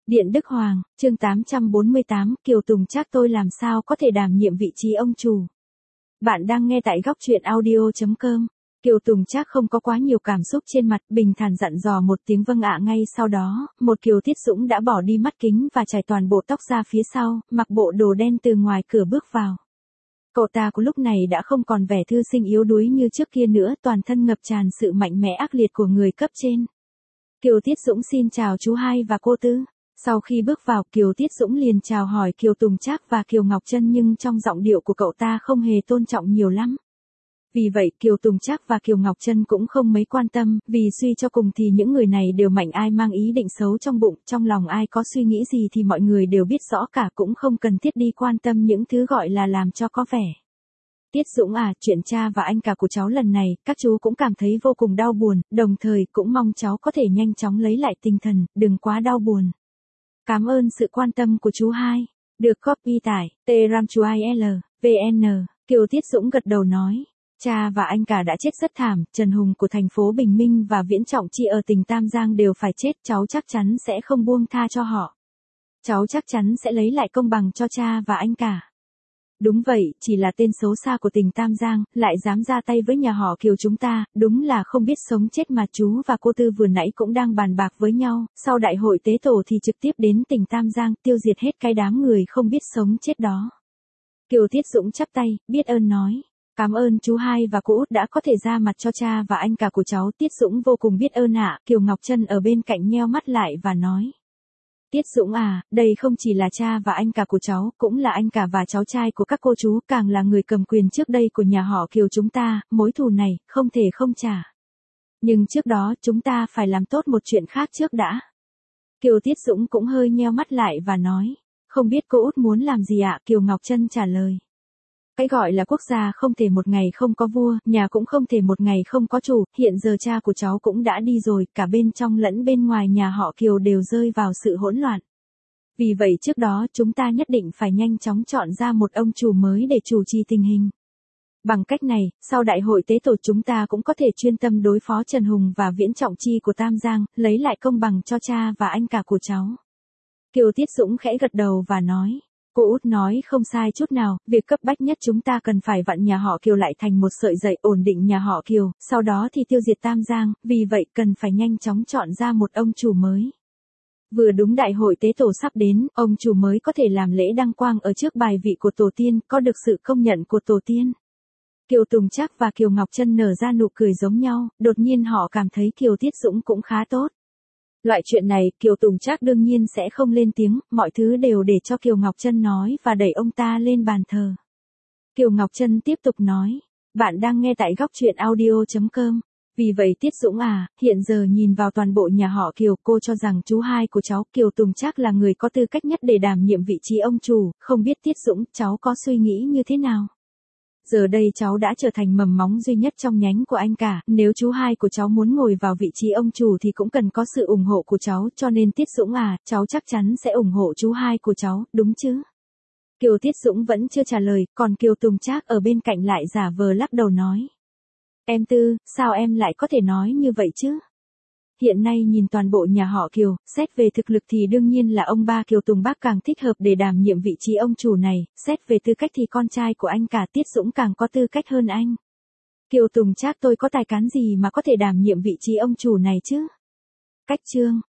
Điện Đức Hoàng, chương 848, Kiều Tùng Trác tôi làm sao có thể đảm nhiệm vị trí ông chủ. Bạn đang nghe tại góc truyện audio.com. Kiều Tùng Trác không có quá nhiều cảm xúc trên mặt, bình thản dặn dò một tiếng vâng ạ. Ngay sau đó, một Kiều Thiết Dũng đã bỏ đi mắt kính và chải toàn bộ tóc ra phía sau, mặc bộ đồ đen từ ngoài cửa bước vào. Cậu ta của lúc này đã không còn vẻ thư sinh yếu đuối như trước kia nữa, toàn thân ngập tràn sự mạnh mẽ ác liệt của người cấp trên. Kiều Thiết Dũng xin chào chú hai và cô Tư. Sau khi bước vào, Kiều Thiết Dũng liền chào hỏi Kiều Tùng Trác và Kiều Ngọc Trân, nhưng trong giọng điệu của cậu ta không hề tôn trọng nhiều lắm. Vì vậy Kiều Tùng Trác và Kiều Ngọc Trân cũng không mấy quan tâm, vì suy cho cùng thì những người này đều mạnh, ai mang ý định xấu trong bụng, trong lòng ai có suy nghĩ gì thì mọi người đều biết rõ cả, cũng không cần thiết đi quan tâm những thứ gọi là làm cho có vẻ. Tiết Dũng à, chuyện cha và anh cả của cháu lần này, các chú cũng cảm thấy vô cùng đau buồn, đồng thời cũng mong cháu có thể nhanh chóng lấy lại tinh thần, đừng quá đau buồn. Cảm ơn sự quan tâm của chú hai. Được copy tải, T-RAM-CHUI-L, VN. Kiều Tiết Dũng gật đầu nói. Cha và anh cả đã chết rất thảm, Trần Hùng của thành phố Bình Minh và Viễn Trọng Chi ở tỉnh Tam Giang đều phải chết, cháu chắc chắn sẽ không buông tha cho họ. Cháu chắc chắn sẽ lấy lại công bằng cho cha và anh cả. Đúng vậy, chỉ là tên xấu xa của tỉnh Tam Giang, lại dám ra tay với nhà họ Kiều chúng ta, đúng là không biết sống chết mà. Chú và cô Tư vừa nãy cũng đang bàn bạc với nhau, sau đại hội tế tổ thì trực tiếp đến tỉnh Tam Giang, tiêu diệt hết cái đám người không biết sống chết đó. Kiều Thiết Dũng chắp tay, biết ơn nói. Cảm ơn chú hai và cô Út đã có thể ra mặt cho cha và anh cả của cháu. Tiết Dũng vô cùng biết ơn ạ. Kiều Ngọc Trân ở bên cạnh nheo mắt lại và nói. Tiết Dũng à, đây không chỉ là cha và anh cả của cháu, cũng là anh cả và cháu trai của các cô chú, càng là người cầm quyền trước đây của nhà họ Kiều chúng ta, mối thù này, không thể không trả. Nhưng trước đó, chúng ta phải làm tốt một chuyện khác trước đã. Kiều Tiết Dũng cũng hơi nheo mắt lại và nói, không biết cô Út muốn làm gì ạ? Kiều Ngọc Trân trả lời. Cái gọi là quốc gia không thể một ngày không có vua, nhà cũng không thể một ngày không có chủ, hiện giờ cha của cháu cũng đã đi rồi, cả bên trong lẫn bên ngoài nhà họ Kiều đều rơi vào sự hỗn loạn. Vì vậy trước đó chúng ta nhất định phải nhanh chóng chọn ra một ông chủ mới để chủ trì tình hình. Bằng cách này, sau đại hội tế tổ chúng ta cũng có thể chuyên tâm đối phó Trần Hùng và Viễn Trọng Chi của Tam Giang, lấy lại công bằng cho cha và anh cả của cháu. Kiều Tiết Dũng khẽ gật đầu và nói. Cô Út nói không sai chút nào, việc cấp bách nhất chúng ta cần phải vặn nhà họ Kiều lại thành một sợi dây, ổn định nhà họ Kiều, sau đó thì tiêu diệt Tam Giang, vì vậy cần phải nhanh chóng chọn ra một ông chủ mới. Vừa đúng đại hội tế tổ sắp đến, ông chủ mới có thể làm lễ đăng quang ở trước bài vị của tổ tiên, có được sự công nhận của tổ tiên. Kiều Tùng Trác và Kiều Ngọc Trân nở ra nụ cười giống nhau, đột nhiên họ cảm thấy Kiều Tiết Dũng cũng khá tốt. Loại chuyện này, Kiều Tùng Trác đương nhiên sẽ không lên tiếng, mọi thứ đều để cho Kiều Ngọc Trân nói và đẩy ông ta lên bàn thờ. Kiều Ngọc Trân tiếp tục nói, bạn đang nghe tại góc truyện audio.com. Vì vậy Tiết Dũng à, hiện giờ nhìn vào toàn bộ nhà họ Kiều, cô cho rằng chú hai của cháu Kiều Tùng Trác là người có tư cách nhất để đảm nhiệm vị trí ông chủ, không biết Tiết Dũng, cháu có suy nghĩ như thế nào? Giờ đây cháu đã trở thành mầm móng duy nhất trong nhánh của anh cả, nếu chú hai của cháu muốn ngồi vào vị trí ông chủ thì cũng cần có sự ủng hộ của cháu, cho nên Tiết Dũng à, cháu chắc chắn sẽ ủng hộ chú hai của cháu, đúng chứ? Kiều Tiết Dũng vẫn chưa trả lời, còn Kiều Tùng Trác ở bên cạnh lại giả vờ lắc đầu nói. Em Tư, sao em lại có thể nói như vậy chứ? Hiện nay nhìn toàn bộ nhà họ Kiều, xét về thực lực thì đương nhiên là ông ba Kiều Tùng Bác càng thích hợp để đảm nhiệm vị trí ông chủ này, xét về tư cách thì con trai của anh cả Tiết Dũng càng có tư cách hơn anh. Kiều Tùng Trác tôi có tài cán gì mà có thể đảm nhiệm vị trí ông chủ này chứ? Cách chương.